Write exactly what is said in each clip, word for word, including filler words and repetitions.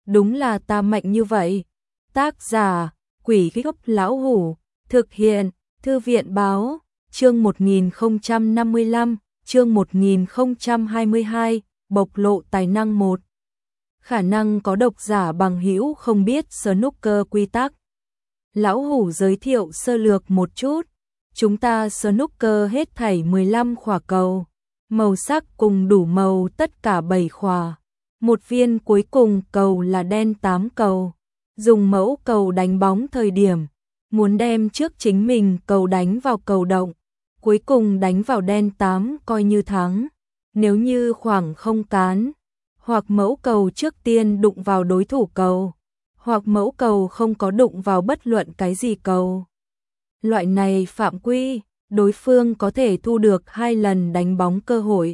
đúng là ta mạnh như vậy. Tác giả, Quỷ Gốc Lão Hủ, thực hiện, Thư viện báo, chương một nghìn không trăm năm mươi lăm, chương một nghìn không trăm hai mươi hai, bộc lộ tài năng một. Khả năng có độc giả bằng hữu không biết snooker quy tắc. Lão Hủ giới thiệu sơ lược một chút. Chúng ta snooker hết thảy mười lăm khỏa cầu, màu sắc cùng đủ màu tất cả bảy khỏa. Một viên cuối cùng cầu là đen tám cầu. Dùng mẫu cầu đánh bóng thời điểm, muốn đem trước chính mình cầu đánh vào cầu động, cuối cùng đánh vào đen tám coi như thắng. Nếu như khoảng không cán, hoặc mẫu cầu trước tiên đụng vào đối thủ cầu, hoặc mẫu cầu không có đụng vào bất luận cái gì cầu. Loại này phạm quy, đối phương có thể thu được hai lần đánh bóng cơ hội.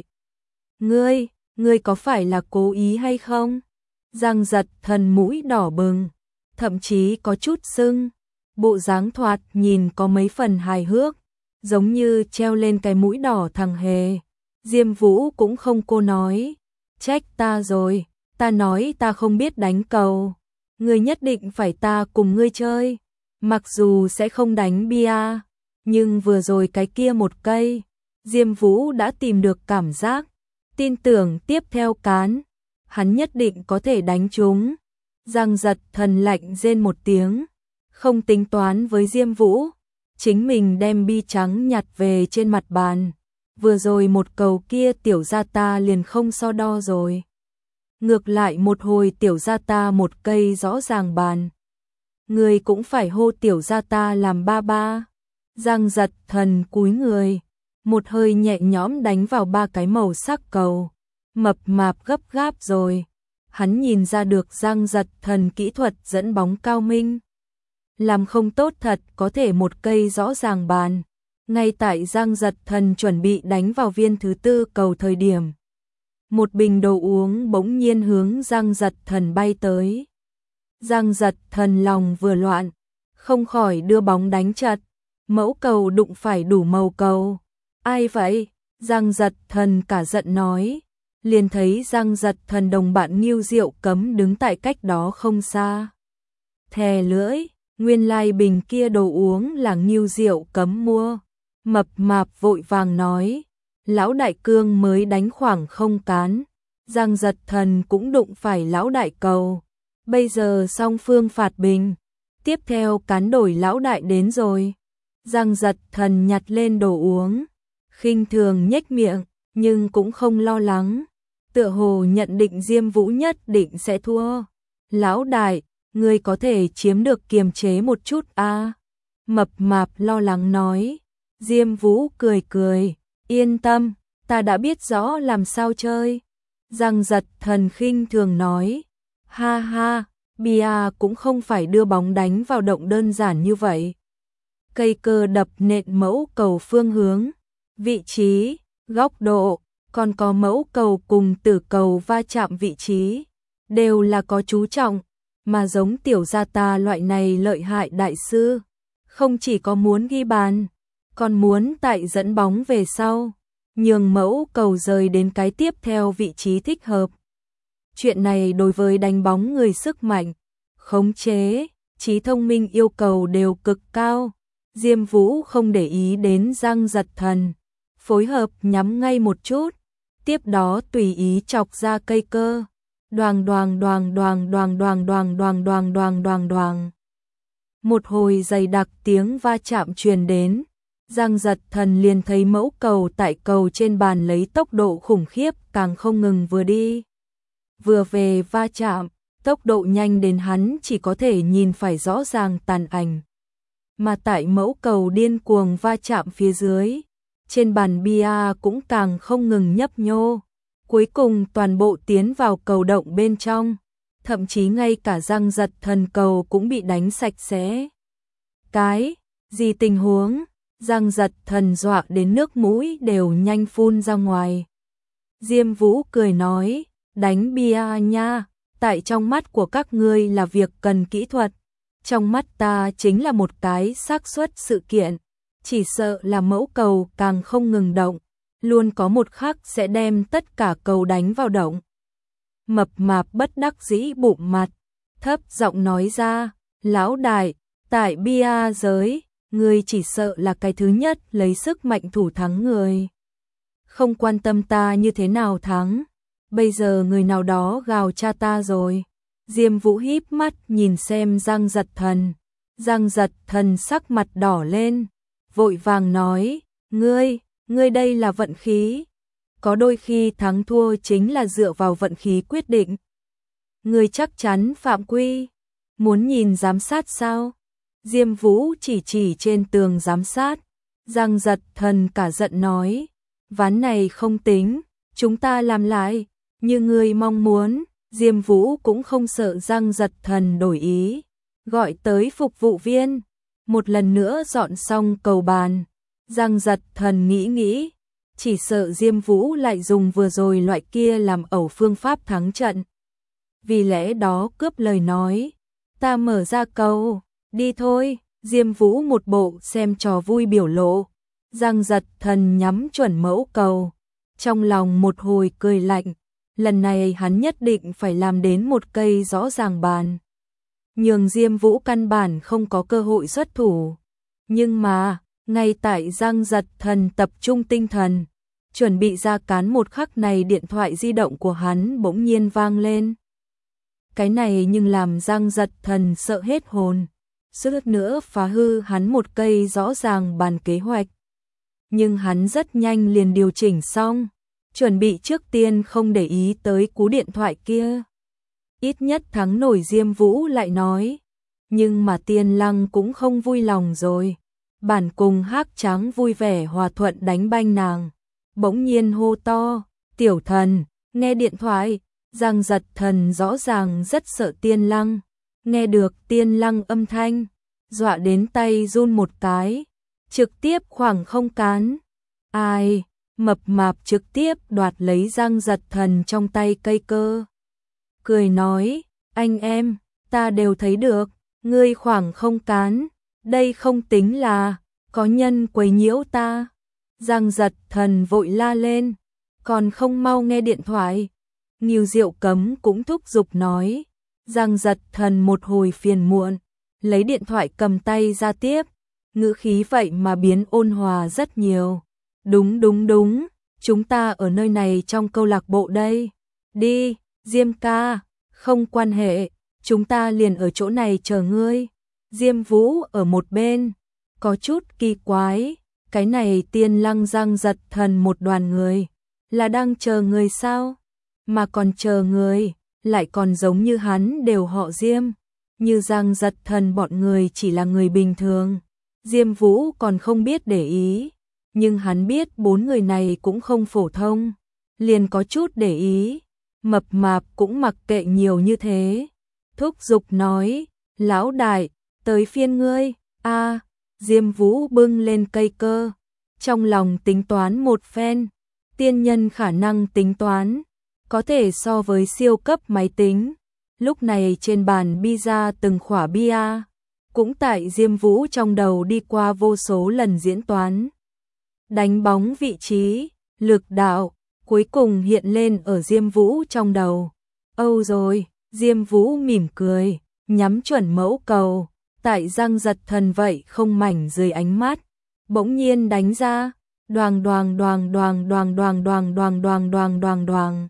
Ngươi, ngươi có phải là cố ý hay không? Giang Giật Thần mũi đỏ bừng, thậm chí có chút sưng, bộ dáng thoạt nhìn có mấy phần hài hước, giống như treo lên cái mũi đỏ thằng hề. Diêm Vũ cũng không cô nói, trách ta rồi, ta nói ta không biết đánh cầu, ngươi nhất định phải ta cùng ngươi chơi, mặc dù sẽ không đánh bia, nhưng vừa rồi cái kia một cây, Diêm Vũ đã tìm được cảm giác, tin tưởng tiếp theo cán, hắn nhất định có thể đánh trúng. Giang Giật Thần lạnh rên một tiếng, không tính toán với Diêm Vũ, chính mình đem bi trắng nhặt về trên mặt bàn. Vừa rồi một cầu kia tiểu gia ta liền không so đo rồi. Ngược lại một hồi tiểu gia ta một cây rõ ràng bàn. Người cũng phải hô tiểu gia ta làm ba ba. Giang Giật Thần cúi người, một hơi nhẹ nhõm đánh vào ba cái màu sắc cầu. Mập mạp gấp gáp rồi. Hắn nhìn ra được Giang Giật Thần kỹ thuật dẫn bóng cao minh. Làm không tốt thật có thể một cây rõ ràng bàn. Ngay tại Giang Giật Thần chuẩn bị đánh vào viên thứ tư cầu thời điểm, một bình đồ uống bỗng nhiên hướng Giang Giật Thần bay tới. Giang Giật Thần lòng vừa loạn, không khỏi đưa bóng đánh chật, mẫu cầu đụng phải đủ màu cầu. Ai vậy? Giang Giật Thần cả giận nói, liền thấy Giang Giật Thần đồng bạn Ngưu Diệu Cấm đứng tại cách đó không xa. Thè lưỡi, nguyên lai bình kia đồ uống là Ngưu Diệu Cấm mua. Mập mạp vội vàng nói, lão đại cương mới đánh khoảng không cán, Giang Giật Thần cũng đụng phải lão đại cầu, bây giờ song phương phạt bình, tiếp theo cán đổi lão đại đến rồi. Giang Giật Thần nhặt lên đồ uống, khinh thường nhếch miệng, nhưng cũng không lo lắng, tựa hồ nhận định Diêm Vũ nhất định sẽ thua. Lão đại, ngươi có thể chiếm được kiềm chế một chút a? À? Mập mạp lo lắng nói. Diêm Vũ cười cười, yên tâm, ta đã biết rõ làm sao chơi. Giang Giật Thần khinh thường nói, ha ha, bia cũng không phải đưa bóng đánh vào động đơn giản như vậy. Cây cơ đập nện mẫu cầu phương hướng, vị trí, góc độ, còn có mẫu cầu cùng tử cầu va chạm vị trí, đều là có chú trọng, mà giống tiểu gia ta loại này lợi hại đại sư, không chỉ có muốn ghi bàn, còn muốn tại dẫn bóng về sau, nhường mẫu cầu rời đến cái tiếp theo vị trí thích hợp. Chuyện này đối với đánh bóng người sức mạnh, khống chế, trí thông minh yêu cầu đều cực cao. Diêm Vũ không để ý đến Giang Giật Thần, phối hợp nhắm ngay một chút, tiếp đó tùy ý chọc ra cây cơ. Đoàng đoàng đoàng đoàng đoàng đoàng đoàng đoàng đoàng đoàng đoàng đoàng. Một hồi dày đặc tiếng va chạm truyền đến. Giang Giật Thần liền thấy mẫu cầu tại cầu trên bàn lấy tốc độ khủng khiếp càng không ngừng vừa đi. Vừa về va chạm, tốc độ nhanh đến hắn chỉ có thể nhìn phải rõ ràng tàn ảnh. Mà tại mẫu cầu điên cuồng va chạm phía dưới, trên bàn bia cũng càng không ngừng nhấp nhô. Cuối cùng toàn bộ tiến vào cầu động bên trong, thậm chí ngay cả Giang Giật Thần cầu cũng bị đánh sạch sẽ. Cái gì tình huống? Giang Giật Thần dọa đến nước mũi đều nhanh phun ra ngoài. Diêm Vũ cười nói, đánh bia nha, tại trong mắt của các ngươi là việc cần kỹ thuật, trong mắt ta chính là một cái xác suất sự kiện, chỉ sợ là mẫu cầu càng không ngừng động, luôn có một khắc sẽ đem tất cả cầu đánh vào động. Mập mạp bất đắc dĩ bụm mặt, thấp giọng nói ra, lão đại, tại bia giới, ngươi chỉ sợ là cái thứ nhất lấy sức mạnh thủ thắng người. Không quan tâm ta như thế nào thắng, bây giờ người nào đó gào cha ta rồi. Diêm Vũ híp mắt nhìn xem Giang Giật Thần, Giang Giật Thần sắc mặt đỏ lên, vội vàng nói, ngươi, ngươi đây là vận khí. Có đôi khi thắng thua chính là dựa vào vận khí quyết định. Ngươi chắc chắn phạm quy, muốn nhìn giám sát sao? Diêm Vũ chỉ chỉ trên tường giám sát, Giang Giật Thần cả giận nói, ván này không tính, chúng ta làm lại, như ngươi mong muốn. Diêm Vũ cũng không sợ Giang Giật Thần đổi ý, gọi tới phục vụ viên, một lần nữa dọn xong cầu bàn. Giang Giật Thần nghĩ nghĩ, chỉ sợ Diêm Vũ lại dùng vừa rồi loại kia làm ẩu phương pháp thắng trận. Vì lẽ đó cướp lời nói, ta mở ra cầu, đi thôi. Diêm Vũ một bộ xem trò vui biểu lộ, Giang Giật Thần nhắm chuẩn mẫu cầu, trong lòng một hồi cười lạnh. Lần này hắn nhất định phải làm đến một cây rõ ràng bàn, nhường Diêm Vũ căn bản không có cơ hội xuất thủ. Nhưng mà, ngay tại Giang Giật Thần tập trung tinh thần, chuẩn bị ra cán một khắc này, điện thoại di động của hắn bỗng nhiên vang lên. Cái này nhưng làm Giang Giật Thần sợ hết hồn, suýt nữa phá hư hắn một cây rõ ràng bàn kế hoạch. Nhưng hắn rất nhanh liền điều chỉnh xong, chuẩn bị trước tiên không để ý tới cú điện thoại kia. Ít nhất thắng nổi. Diêm Vũ lại nói, nhưng mà Tiên Lăng cũng không vui lòng rồi. Bản cùng Hắc Trắng vui vẻ hòa thuận đánh banh nàng, bỗng nhiên hô to, tiểu thần, nghe điện thoại. Giang Giật Thần rõ ràng rất sợ Tiên Lăng, nghe được Tiên Lăng âm thanh, dọa đến tay run một cái, trực tiếp khoảng không cán. Ai? Mập mạp trực tiếp đoạt lấy Giang Giật Thần trong tay cây cơ, cười nói, anh em, ta đều thấy được, ngươi khoảng không cán, đây không tính là có nhân quấy nhiễu ta. Giang Giật Thần vội la lên, còn không mau nghe điện thoại. Ngưu Diệu Cấm cũng thúc giục nói. Giang Giật Thần một hồi phiền muộn, lấy điện thoại cầm tay ra tiếp, ngữ khí vậy mà biến ôn hòa rất nhiều. Đúng đúng đúng, chúng ta ở nơi này trong câu lạc bộ đây. Đi, Diêm ca, không quan hệ, chúng ta liền ở chỗ này chờ ngươi. Diêm Vũ ở một bên, có chút kỳ quái, cái này Tiên Lăng Giang Giật Thần một đoàn người, là đang chờ người sao? Mà còn chờ người, lại còn giống như hắn đều họ Diêm, như Giang Giật Thần bọn người chỉ là người bình thường. Diêm Vũ còn không biết để ý, nhưng hắn biết bốn người này cũng không phổ thông, liền có chút để ý. Mập mạp cũng mặc kệ nhiều như thế, thúc giục nói, lão đại, tới phiên ngươi. A, Diêm Vũ bưng lên cây cơ, trong lòng tính toán một phen, tiên nhân khả năng tính toán, có thể so với siêu cấp máy tính. Lúc này trên bàn pizza từng khỏa bia, cũng tại Diêm Vũ trong đầu đi qua vô số lần diễn toán. Đánh bóng vị trí, lực đạo, cuối cùng hiện lên ở Diêm Vũ trong đầu. Âu rồi, Diêm Vũ mỉm cười, nhắm chuẩn mẫu cầu, tại Giang Giật Thần vậy không mảnh dưới ánh mắt, bỗng nhiên đánh ra, đoàng đoàng đoàng đoàng đoàng đoàng đoàng đoàng đoàng đoàng đoàng đoàng.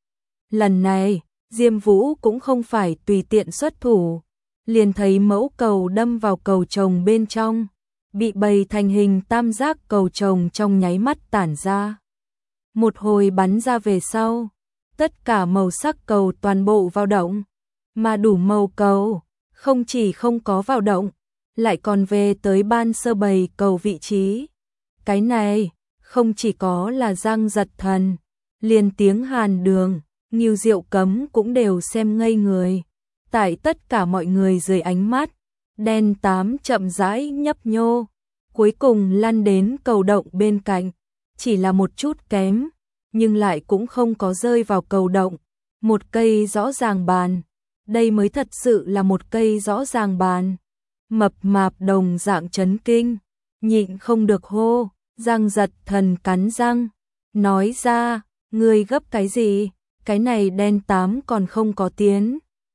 Lần này, Diêm Vũ cũng không phải tùy tiện xuất thủ, liền thấy mẫu cầu đâm vào cầu chồng bên trong, bị bày thành hình tam giác. Cầu chồng trong nháy mắt tản ra, một hồi bắn ra về sau, tất cả màu sắc cầu toàn bộ vào động, mà đủ màu cầu, không chỉ không có vào động, lại còn về tới ban sơ bày cầu vị trí. Cái này, không chỉ có là Giang Giật Thần, liền tiếng Hàn Đường, Ngưu Diệu Cấm cũng đều xem ngây người. Tại tất cả mọi người dưới ánh mắt, đen tám chậm rãi nhấp nhô, cuối cùng lăn đến cầu động bên cạnh, chỉ là một chút kém, nhưng lại cũng không có rơi vào cầu động. Một cây rõ ràng bàn, đây mới thật sự là một cây rõ ràng bàn. Mập mạp đồng dạng chấn kinh, nhịn không được hô. Giang Giật Thần cắn răng, nói ra, ngươi gấp cái gì, cái này đen tám còn không có tiến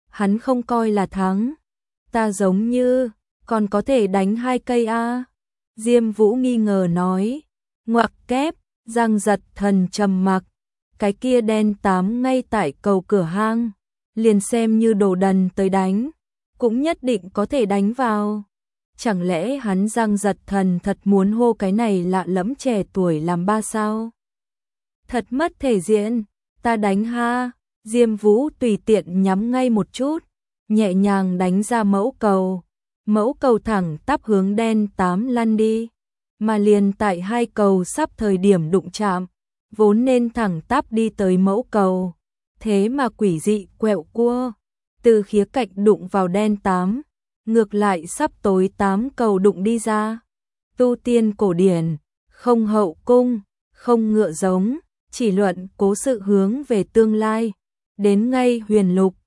hắn không coi là thắng. Ta giống như, còn có thể đánh hai cây a. Diêm Vũ nghi ngờ nói, ngoặc kép, Giang Giật Thần trầm mặc, cái kia đen tám ngay tại cầu cửa hang, liền xem như đồ đần tới đánh, cũng nhất định có thể đánh vào. Chẳng lẽ hắn Giang Giật Thần thật muốn hô cái này lạ lẫm trẻ tuổi làm ba sao? Thật mất thể diện, ta đánh ha. Diêm Vũ tùy tiện nhắm ngay một chút, nhẹ nhàng đánh ra mẫu cầu. Mẫu cầu thẳng tắp hướng đen tám lăn đi, mà liền tại hai cầu sắp thời điểm đụng chạm, vốn nên thẳng tắp đi tới mẫu cầu, thế mà quỷ dị quẹo cua, từ khía cạnh đụng vào đen tám, ngược lại sắp tối tám cầu đụng đi ra. Tu tiên cổ điển, không hậu cung, không ngựa giống, chỉ luận cố sự hướng về tương lai, đến ngay huyền lục,